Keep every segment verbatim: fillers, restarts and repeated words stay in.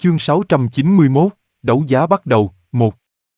Chương sáu trăm chín mươi mốt, đấu giá bắt đầu, một.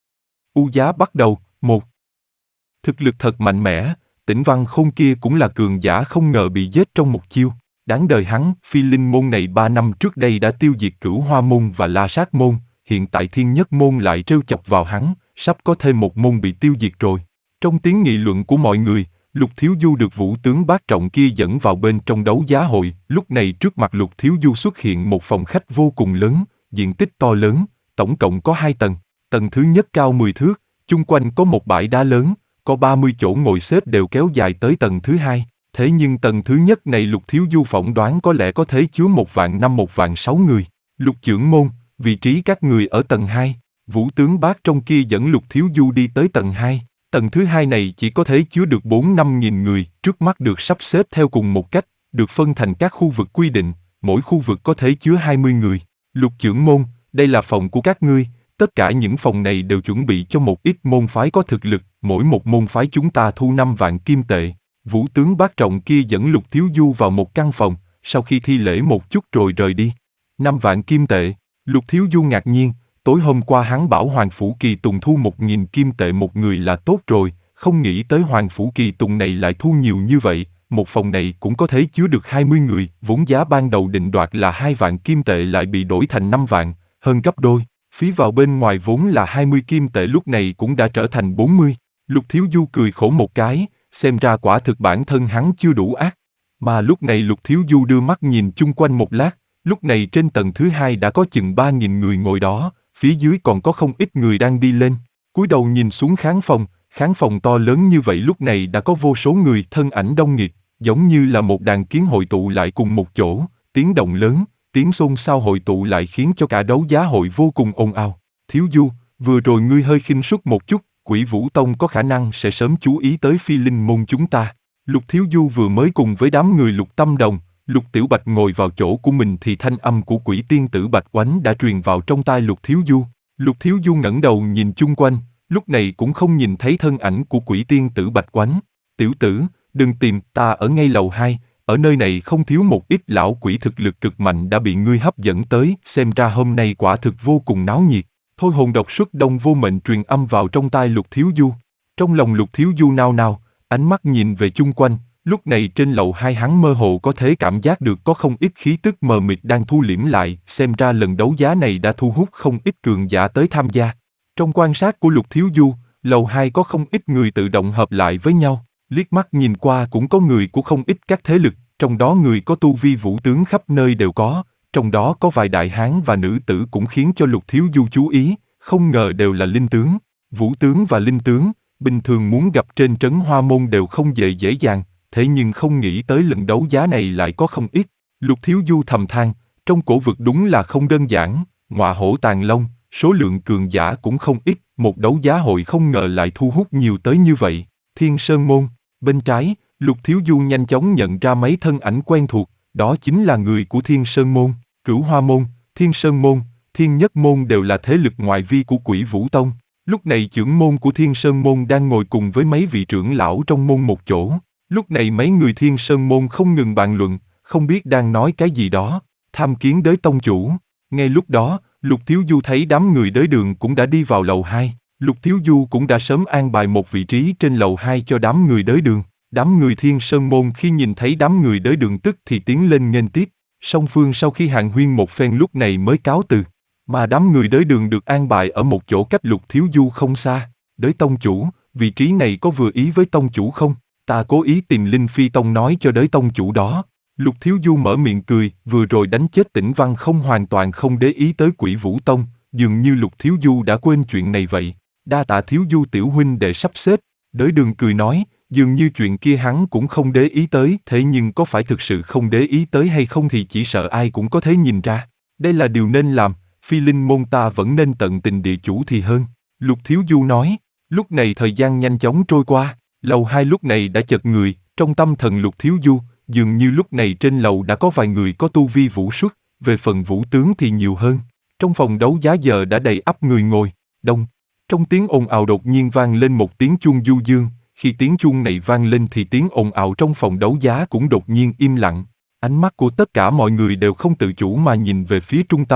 U giá bắt đầu, một. Thực lực thật mạnh mẽ, Tĩnh Văn Khôn kia cũng là cường giả không ngờ bị giết trong một chiêu. Đáng đời hắn, Phi Linh môn này ba năm trước đây đã tiêu diệt Cửu Hoa môn và La Sát môn, hiện tại Thiên Nhất môn lại trêu chọc vào hắn, sắp có thêm một môn bị tiêu diệt rồi. Trong tiếng nghị luận của mọi người, Lục Thiếu Du được Vũ tướng bát trọng kia dẫn vào bên trong đấu giá hội. Lúc này trước mặt Lục Thiếu Du xuất hiện một phòng khách vô cùng lớn, diện tích to lớn, tổng cộng có hai tầng. Tầng thứ nhất cao mười thước, chung quanh có một bãi đá lớn, có ba mươi chỗ ngồi xếp đều kéo dài tới tầng thứ hai. Thế nhưng tầng thứ nhất này Lục Thiếu Du phỏng đoán có lẽ có thể chứa một vạn năm một vạn sáu người. Lục trưởng môn, vị trí các người ở tầng hai. Vũ tướng bát trong kia dẫn Lục Thiếu Du đi tới tầng hai. Tầng thứ hai này chỉ có thể chứa được bốn năm nghìn người, trước mắt được sắp xếp theo cùng một cách, được phân thành các khu vực quy định, mỗi khu vực có thể chứa hai mươi người. Lục trưởng môn, đây là phòng của các ngươi, tất cả những phòng này đều chuẩn bị cho một ít môn phái có thực lực, mỗi một môn phái chúng ta thu năm vạn kim tệ. Vũ tướng bát trọng kia dẫn Lục Thiếu Du vào một căn phòng, sau khi thi lễ một chút rồi rời đi. Năm vạn kim tệ, Lục Thiếu Du ngạc nhiên, tối hôm qua hắn bảo Hoàng Phủ Kỳ Tùng thu một nghìn kim tệ một người là tốt rồi, không nghĩ tới Hoàng Phủ Kỳ Tùng này lại thu nhiều như vậy, một phòng này cũng có thể chứa được hai mươi người, vốn giá ban đầu định đoạt là hai vạn kim tệ lại bị đổi thành năm vạn, hơn gấp đôi, phí vào bên ngoài vốn là hai mươi kim tệ lúc này cũng đã trở thành bốn mươi. Lục Thiếu Du cười khổ một cái, xem ra quả thực bản thân hắn chưa đủ ác. Mà lúc này Lục Thiếu Du đưa mắt nhìn chung quanh một lát, lúc này trên tầng thứ hai đã có chừng ba nghìn người ngồi đó, phía dưới còn có không ít người đang đi lên. Cúi đầu nhìn xuống khán phòng, khán phòng to lớn như vậy lúc này đã có vô số người thân ảnh đông nghịt, giống như là một đàn kiến hội tụ lại cùng một chỗ, tiếng động lớn, tiếng xôn xao hội tụ lại khiến cho cả đấu giá hội vô cùng ồn ào. Thiếu Du, vừa rồi ngươi hơi khinh suất một chút, Quỷ Vũ Tông có khả năng sẽ sớm chú ý tới Phi Linh môn chúng ta. Lục Thiếu Du vừa mới cùng với đám người Lục Tâm Đồng, Lục Tiểu Bạch ngồi vào chỗ của mình thì thanh âm của quỷ tiên tử Bạch Oánh đã truyền vào trong tai Lục Thiếu Du. Lục Thiếu Du ngẩng đầu nhìn chung quanh, lúc này cũng không nhìn thấy thân ảnh của quỷ tiên tử Bạch Oánh. Tiểu tử, đừng tìm, ta ở ngay lầu hai, ở nơi này không thiếu một ít lão quỷ thực lực cực mạnh đã bị ngươi hấp dẫn tới, xem ra hôm nay quả thực vô cùng náo nhiệt. Thôi hồn độc xuất đông vô mệnh truyền âm vào trong tai Lục Thiếu Du. Trong lòng Lục Thiếu Du nao nao, ánh mắt nhìn về chung quanh, lúc này trên lầu hai hắn mơ hồ có thể cảm giác được có không ít khí tức mờ mịt đang thu liễm lại, xem ra lần đấu giá này đã thu hút không ít cường giả tới tham gia. Trong quan sát của Lục Thiếu Du, lầu hai có không ít người tự động hợp lại với nhau, liếc mắt nhìn qua cũng có người của không ít các thế lực, trong đó người có tu vi vũ tướng khắp nơi đều có, trong đó có vài đại hán và nữ tử cũng khiến cho Lục Thiếu Du chú ý, không ngờ đều là linh tướng, vũ tướng và linh tướng, bình thường muốn gặp trên trấn Hoa Môn đều không dễ dễ dàng, thế nhưng không nghĩ tới lần đấu giá này lại có không ít. Lục Thiếu Du thầm than, trong cổ vực đúng là không đơn giản, ngọa hổ tàng long, số lượng cường giả cũng không ít, một đấu giá hội không ngờ lại thu hút nhiều tới như vậy. Thiên Sơn Môn, bên trái, Lục Thiếu Du nhanh chóng nhận ra mấy thân ảnh quen thuộc, đó chính là người của Thiên Sơn Môn, Cửu Hoa Môn, Thiên Sơn Môn, Thiên Nhất Môn đều là thế lực ngoại vi của Quỷ Vũ Tông. Lúc này trưởng môn của Thiên Sơn Môn đang ngồi cùng với mấy vị trưởng lão trong môn một chỗ. Lúc này mấy người Thiên Sơn Môn không ngừng bàn luận, không biết đang nói cái gì đó. Tham kiến đới tông chủ. Ngay lúc đó, Lục Thiếu Du thấy đám người đới đường cũng đã đi vào lầu hai. Lục Thiếu Du cũng đã sớm an bài một vị trí trên lầu hai cho đám người đới đường. Đám người Thiên Sơn Môn khi nhìn thấy đám người đới đường tức thì tiến lên nghênh tiếp. Song phương sau khi hàn huyên một phen lúc này mới cáo từ. Mà đám người đới đường được an bài ở một chỗ cách Lục Thiếu Du không xa. Đới tông chủ, vị trí này có vừa ý với tông chủ không? Ta cố ý tìm Linh Phi Tông nói cho đới tông chủ đó. Lục Thiếu Du mở miệng cười, vừa rồi đánh chết Tĩnh Văn không hoàn toàn không để ý tới Quỷ Vũ Tông, dường như Lục Thiếu Du đã quên chuyện này vậy. Đa tạ Thiếu Du tiểu huynh để sắp xếp. Đới đường cười nói, dường như chuyện kia hắn cũng không để ý tới, thế nhưng có phải thực sự không để ý tới hay không thì chỉ sợ ai cũng có thể nhìn ra. Đây là điều nên làm, Phi Linh môn ta vẫn nên tận tình địa chủ thì hơn. Lục Thiếu Du nói, lúc này thời gian nhanh chóng trôi qua, lầu hai lúc này đã chật người, trong tâm thần Lục Thiếu Du, dường như lúc này trên lầu đã có vài người có tu vi vũ xuất, về phần vũ tướng thì nhiều hơn. Trong phòng đấu giá giờ đã đầy ắp người ngồi, đông. Trong tiếng ồn ào đột nhiên vang lên một tiếng chuông du dương, khi tiếng chuông này vang lên thì tiếng ồn ào trong phòng đấu giá cũng đột nhiên im lặng. Ánh mắt của tất cả mọi người đều không tự chủ mà nhìn về phía trung tâm,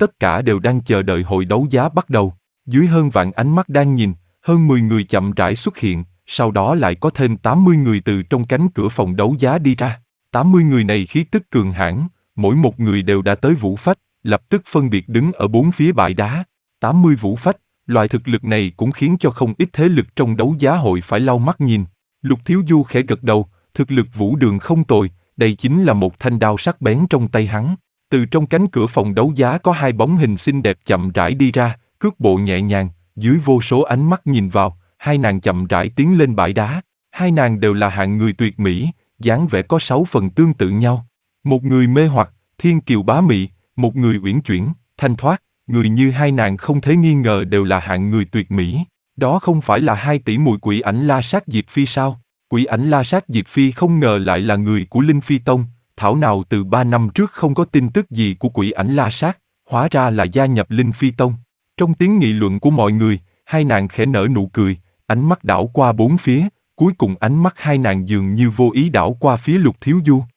tất cả đều đang chờ đợi hội đấu giá bắt đầu. Dưới hơn vạn ánh mắt đang nhìn, hơn mười người chậm rãi xuất hiện, sau đó lại có thêm tám mươi người từ trong cánh cửa phòng đấu giá đi ra. tám mươi người này khí tức cường hãn, mỗi một người đều đã tới vũ phách, lập tức phân biệt đứng ở bốn phía bãi đá. tám mươi vũ phách, loại thực lực này cũng khiến cho không ít thế lực trong đấu giá hội phải lau mắt nhìn. Lục Thiếu Du khẽ gật đầu, thực lực Vũ Đường không tồi, đây chính là một thanh đao sắc bén trong tay hắn. Từ trong cánh cửa phòng đấu giá có hai bóng hình xinh đẹp chậm rãi đi ra, cước bộ nhẹ nhàng, dưới vô số ánh mắt nhìn vào, hai nàng chậm rãi tiến lên bãi đá. Hai nàng đều là hạng người tuyệt mỹ, dáng vẻ có sáu phần tương tự nhau. Một người mê hoặc, thiên kiều bá mị, một người uyển chuyển, thanh thoát, người như hai nàng không thể nghi ngờ đều là hạng người tuyệt mỹ. Đó không phải là hai tỷ muội Quỷ Ảnh La Sát Diệp Phi sao? Quỷ Ảnh La Sát Diệp Phi không ngờ lại là người của Linh Phi Tông, thảo nào từ ba năm trước không có tin tức gì của Quỷ Ảnh La Sát, hóa ra là gia nhập Linh Phi Tông. Trong tiếng nghị luận của mọi người, hai nàng khẽ nở nụ cười, ánh mắt đảo qua bốn phía, cuối cùng ánh mắt hai nàng dường như vô ý đảo qua phía Lục Thiếu Du.